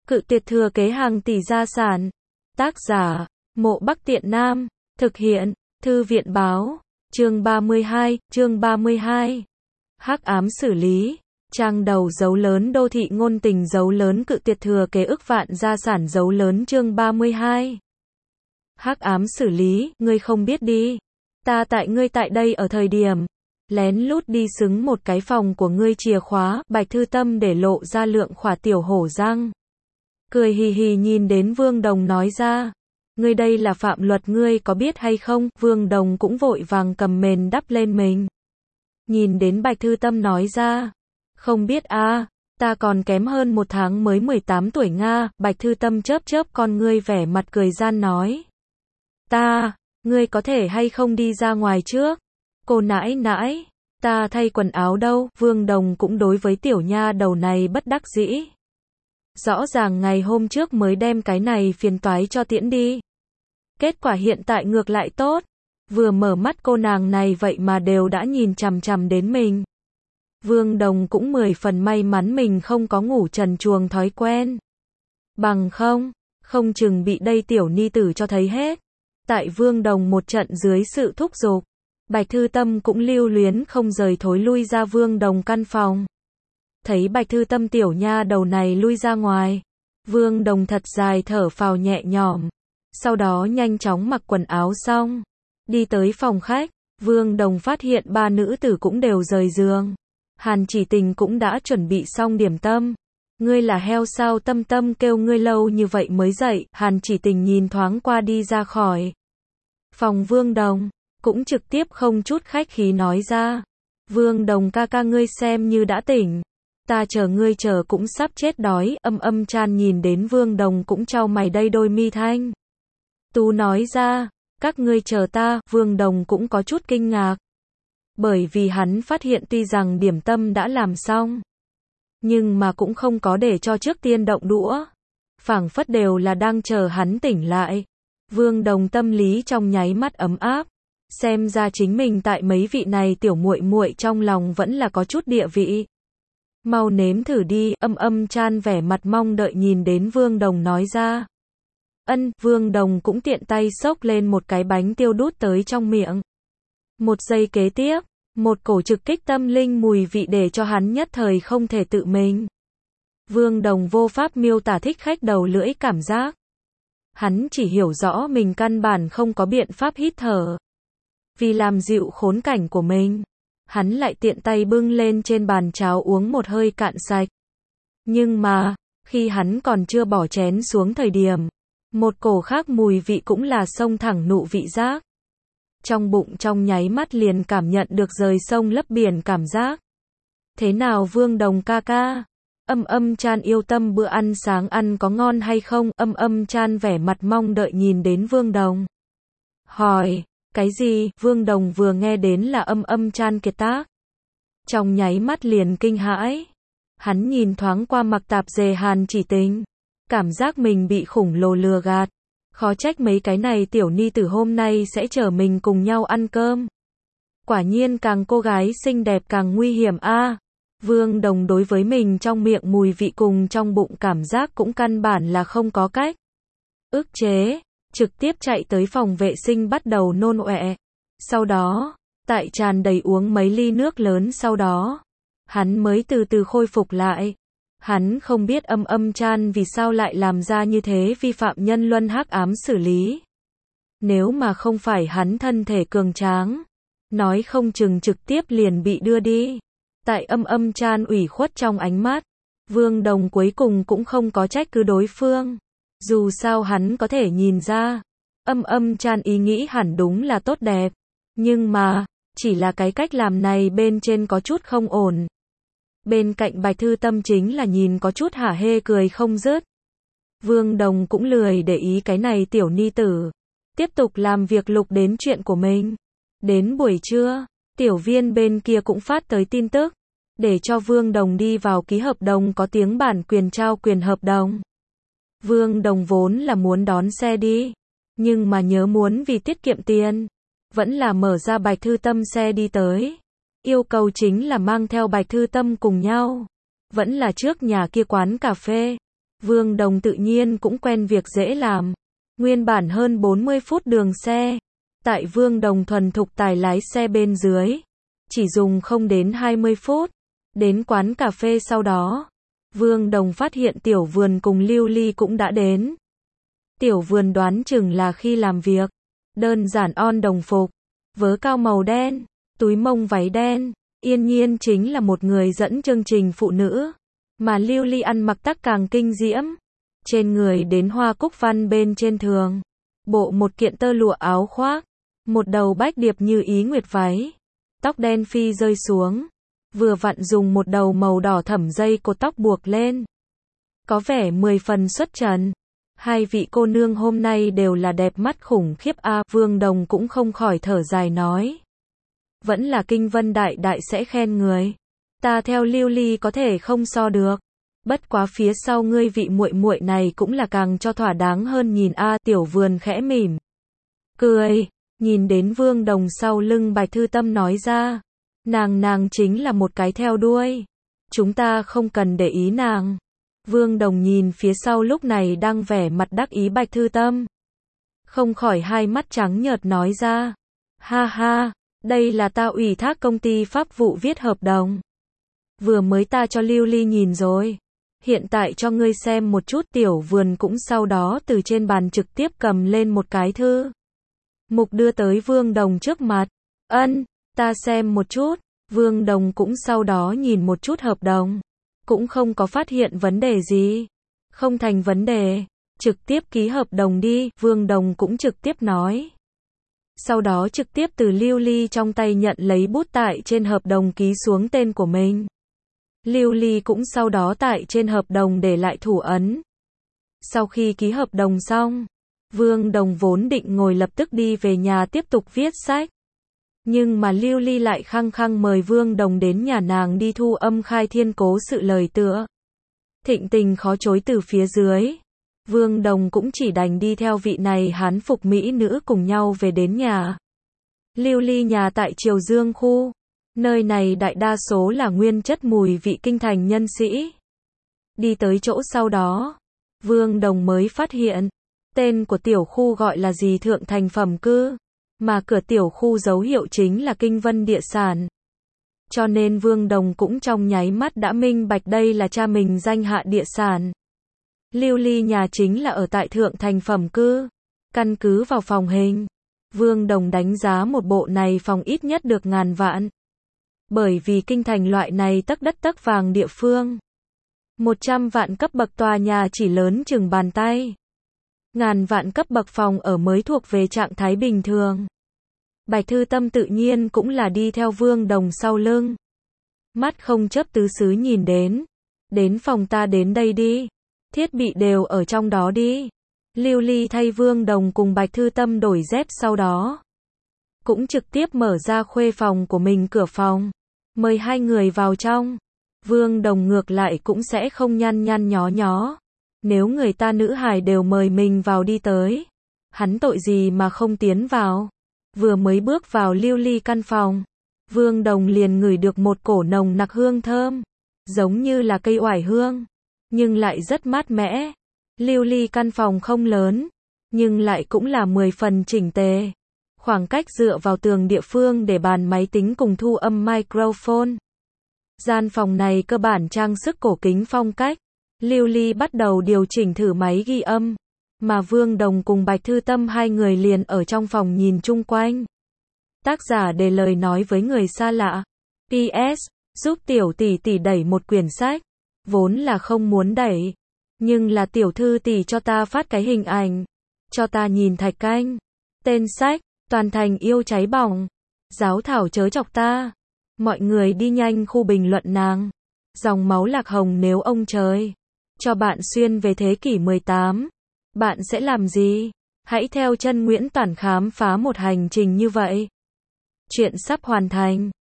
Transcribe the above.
Cự tuyệt thừa kế hàng tỷ gia sản. Tác giả, Mộ Bắc Tiện Nam. Thực hiện, Thư viện báo. Chương 32. Hắc ám xử lý. Trang đầu dấu lớn đô thị ngôn tình dấu lớn cự tuyệt thừa kế ức vạn gia sản dấu lớn chương 32. Hắc ám xử lý, ngươi không biết đi. Ngươi tại đây ở thời điểm lén lút đi xứng một cái phòng của ngươi chìa khóa, Bạch Thư Tâm để lộ ra lượng khỏa tiểu hổ răng. Cười hì hì nhìn đến Vương Đồng nói ra. Ngươi đây là phạm luật ngươi có biết hay không? Vương Đồng cũng vội vàng cầm mền đắp lên mình. Nhìn đến Bạch Thư Tâm nói ra. Không biết a, ta còn kém hơn 1 tháng mới 18 tuổi Nga. Bạch Thư Tâm chớp chớp con ngươi vẻ mặt cười gian nói. Ngươi có thể hay không đi ra ngoài trước? Cô nãi nãi, ta thay quần áo đâu? Vương Đồng cũng đối với tiểu nha đầu này bất đắc dĩ. Rõ ràng ngày hôm trước mới đem cái này phiền toái cho tiễn đi. Kết quả hiện tại ngược lại tốt. Vừa mở mắt cô nàng này vậy mà đều đã nhìn chằm chằm đến mình. Vương Đồng cũng 10 phần may mắn mình không có ngủ trần truồng thói quen. Bằng không chừng bị đây tiểu ni tử cho thấy hết. Tại Vương Đồng một trận dưới sự thúc giục, Bạch Thư Tâm cũng lưu luyến không rời thối lui ra Vương Đồng căn phòng. Thấy Bạch Thư Tâm tiểu nha đầu này lui ra ngoài, Vương Đồng thật dài thở phào nhẹ nhõm. Sau đó nhanh chóng mặc quần áo xong, đi tới phòng khách. Vương Đồng phát hiện 3 nữ tử cũng đều rời giường. Hàn Chỉ Tình cũng đã chuẩn bị xong điểm tâm. Ngươi là heo sao? Tâm Tâm kêu ngươi lâu như vậy mới dậy. Hàn Chỉ Tình nhìn thoáng qua đi ra khỏi phòng Vương Đồng, cũng trực tiếp không chút khách khí nói ra. Vương Đồng ca ca ngươi xem như đã tỉnh. Ta chờ ngươi chờ cũng sắp chết đói. Âm Chan nhìn đến Vương Đồng cũng chau mày đây đôi mi thanh tú nói ra. Các ngươi chờ ta. Vương Đồng cũng có chút kinh ngạc. Bởi vì hắn phát hiện tuy rằng điểm tâm đã làm xong, nhưng mà cũng không có để cho trước tiên động đũa. Phảng phất đều là đang chờ hắn tỉnh lại. Vương Đồng tâm lý trong nháy mắt ấm áp. Xem ra chính mình tại mấy vị này tiểu muội muội trong lòng vẫn là có chút địa vị. Mau nếm thử đi. Âm Chan vẻ mặt mong đợi nhìn đến Vương Đồng nói ra. Vương Đồng cũng tiện tay xốc lên một cái bánh tiêu đút tới trong miệng. Một giây kế tiếp, một cổ trực kích tâm linh mùi vị để cho hắn nhất thời không thể tự mình. Vương Đồng vô pháp miêu tả thích khách đầu lưỡi cảm giác. Hắn chỉ hiểu rõ mình căn bản không có biện pháp hít thở. Vì làm dịu khốn cảnh của mình, hắn lại tiện tay bưng lên trên bàn cháo uống một hơi cạn sạch. Nhưng mà, khi hắn còn chưa bỏ chén xuống thời điểm, một cổ khác mùi vị cũng là xông thẳng nụ vị giác. Trong bụng trong nháy mắt liền cảm nhận được rời sông lấp biển cảm giác. Thế nào Vương Đồng ca ca? Âm Chan yêu tâm bữa ăn sáng ăn có ngon hay không? Âm Chan vẻ mặt mong đợi nhìn đến Vương Đồng. Hỏi, cái gì? Vương Đồng vừa nghe đến là Âm Chan kiệt tác. Trong nháy mắt liền kinh hãi. Hắn nhìn thoáng qua mặc tạp dề Hàn Chỉ Tình. Cảm giác mình bị khủng lồ lừa gạt. Khó trách mấy cái này tiểu ni tử hôm nay sẽ chở mình cùng nhau ăn cơm. Quả nhiên càng cô gái xinh đẹp càng nguy hiểm a. Vương Đồng đối với mình trong miệng mùi vị cùng trong bụng cảm giác cũng căn bản là không có cách ức chế, trực tiếp chạy tới phòng vệ sinh bắt đầu nôn ọe. Sau đó, tại tràn đầy uống mấy ly nước lớn sau đó, hắn mới từ từ khôi phục lại. Hắn không biết Âm Chan vì sao lại làm ra như thế vi phạm nhân luân hắc ám xử lý. Nếu mà không phải hắn thân thể cường tráng, nói không chừng trực tiếp liền bị đưa đi. Tại Âm Chan ủy khuất trong ánh mắt, Vương Đồng cuối cùng cũng không có trách cứ đối phương. Dù sao hắn có thể nhìn ra, Âm Chan ý nghĩ hẳn đúng là tốt đẹp. Nhưng mà, chỉ là cái cách làm này bên trên có chút không ổn. Bên cạnh Bạch Thư Tâm chính là nhìn có chút hả hê cười không dứt. Vương Đồng cũng lười để ý cái này tiểu ni tử. Tiếp tục làm việc lục đến chuyện của mình. Đến buổi trưa, tiểu viên bên kia cũng phát tới tin tức. Để cho Vương Đồng đi vào ký hợp đồng có tiếng bản quyền trao quyền hợp đồng. Vương Đồng vốn là muốn đón xe đi. Nhưng mà nhớ muốn vì tiết kiệm tiền. Vẫn là mở ra Bạch Thư Tâm xe đi tới. Yêu cầu chính là mang theo Bạch Thư Tâm cùng nhau. Vẫn là trước nhà kia quán cà phê. Vương Đồng tự nhiên cũng quen việc dễ làm. Nguyên bản hơn 40 phút đường xe. Tại Vương Đồng thuần thục tài lái xe bên dưới. Chỉ dùng không đến 20 phút. Đến quán cà phê sau đó. Vương Đồng phát hiện Tiểu Vườn cùng Lưu Ly cũng đã đến. Tiểu Vườn đoán chừng là khi làm việc. Đơn giản on đồng phục. Vớ cao màu đen. Túi mông váy đen. Yên nhiên chính là một người dẫn chương trình phụ nữ. Mà Lưu Ly ăn mặc tắc càng kinh diễm. Trên người đến hoa cúc văn bên trên thường. Bộ một kiện tơ lụa áo khoác. Một đầu bách điệp như ý nguyệt váy. Tóc đen phi rơi xuống. Vừa vặn dùng một đầu màu đỏ thẫm dây cột tóc buộc lên. Có vẻ 10 phần xuất trần. Hai vị cô nương hôm nay đều là đẹp mắt khủng khiếp a. Vương Đồng cũng không khỏi thở dài nói. Vẫn là Kinh Vân đại đại sẽ khen người. Ta theo Lưu Ly có thể không so được. Bất quá phía sau ngươi vị muội muội này cũng là càng cho thỏa đáng hơn nhìn a. Tiểu Vườn khẽ mỉm cười, nhìn đến Vương Đồng sau lưng Bạch Thư Tâm nói ra. Nàng chính là một cái theo đuôi. Chúng ta không cần để ý nàng. Vương Đồng nhìn phía sau lúc này đang vẻ mặt đắc ý Bạch Thư Tâm. Không khỏi hai mắt trắng nhợt nói ra. Ha ha, đây là ta ủy thác công ty pháp vụ viết hợp đồng. Vừa mới ta cho Lưu Ly nhìn rồi. Hiện tại cho ngươi xem một chút. Tiểu Vườn cũng sau đó từ trên bàn trực tiếp cầm lên một cái thư mục đưa tới Vương Đồng trước mặt. Ân, ta xem một chút. Vương Đồng cũng sau đó nhìn một chút hợp đồng. Cũng không có phát hiện vấn đề gì. Không thành vấn đề. Trực tiếp ký hợp đồng đi. Vương Đồng cũng trực tiếp nói. Sau đó trực tiếp từ Lưu Ly trong tay nhận lấy bút tại trên hợp đồng ký xuống tên của mình. Lưu Ly cũng sau đó tại trên hợp đồng để lại thủ ấn. Sau khi ký hợp đồng xong, Vương Đồng vốn định ngồi lập tức đi về nhà tiếp tục viết sách. Nhưng mà Lưu Ly lại khăng khăng mời Vương Đồng đến nhà nàng đi thu âm khai thiên cố sự lời tựa. Thịnh tình khó chối từ phía dưới. Vương Đồng cũng chỉ đành đi theo vị này hán phục mỹ nữ cùng nhau về đến nhà. Lưu Ly nhà tại Triều Dương khu. Nơi này đại đa số là nguyên chất mùi vị kinh thành nhân sĩ. Đi tới chỗ sau đó, Vương Đồng mới phát hiện, tên của tiểu khu gọi là gì Thượng Thành Phẩm Cư, mà cửa tiểu khu dấu hiệu chính là Kinh Vân Địa Sản. Cho nên Vương Đồng cũng trong nháy mắt đã minh bạch đây là cha mình danh hạ địa sản. Lưu Ly nhà chính là ở tại Thượng Thành Phẩm Cư. Căn cứ vào phòng hình, Vương Đồng đánh giá một bộ này phòng ít nhất được ngàn vạn. Bởi vì kinh thành loại này tấc đất tấc vàng địa phương. 100 vạn cấp bậc tòa nhà chỉ lớn chừng bàn tay. Ngàn vạn cấp bậc phòng ở mới thuộc về trạng thái bình thường. Bạch Thư Tâm tự nhiên cũng là đi theo Vương Đồng sau lưng. Mắt không chớp tứ xứ nhìn đến. Đến phòng ta đến đây đi. Thiết bị đều ở trong đó đi. Lưu Ly thay Vương Đồng cùng Bạch Thư Tâm đổi dép sau đó. Cũng trực tiếp mở ra khuê phòng của mình cửa phòng. Mời hai người vào trong. Vương Đồng ngược lại cũng sẽ không nhăn nhăn nhó nhó. Nếu người ta nữ hài đều mời mình vào đi tới. Hắn tội gì mà không tiến vào. Vừa mới bước vào Lưu Ly căn phòng. Vương Đồng liền ngửi được một cổ nồng nặc hương thơm. Giống như là cây oải hương. Nhưng lại rất mát mẻ. Lưu Ly căn phòng không lớn. Nhưng lại cũng là 10 phần chỉnh tề. Khoảng cách dựa vào tường địa phương để bàn máy tính cùng thu âm microphone. Gian phòng này cơ bản trang sức cổ kính phong cách. Lưu Ly bắt đầu điều chỉnh thử máy ghi âm. Mà Vương Đồng cùng Bạch Thư Tâm hai người liền ở trong phòng nhìn chung quanh. Tác giả để lời nói với người xa lạ. PS, giúp tiểu tỷ tỷ đẩy một quyển sách. Vốn là không muốn đẩy. Nhưng là tiểu thư tỷ cho ta phát cái hình ảnh. Cho ta nhìn thạch canh. Tên sách, Toàn Thành Yêu Cháy Bỏng. Giáo thảo chớ chọc ta. Mọi người đi nhanh khu bình luận nàng. Dòng máu lạc hồng nếu ông trời cho bạn xuyên về thế kỷ 18. Bạn sẽ làm gì? Hãy theo chân Nguyễn Toản khám phá một hành trình như vậy. Chuyện sắp hoàn thành.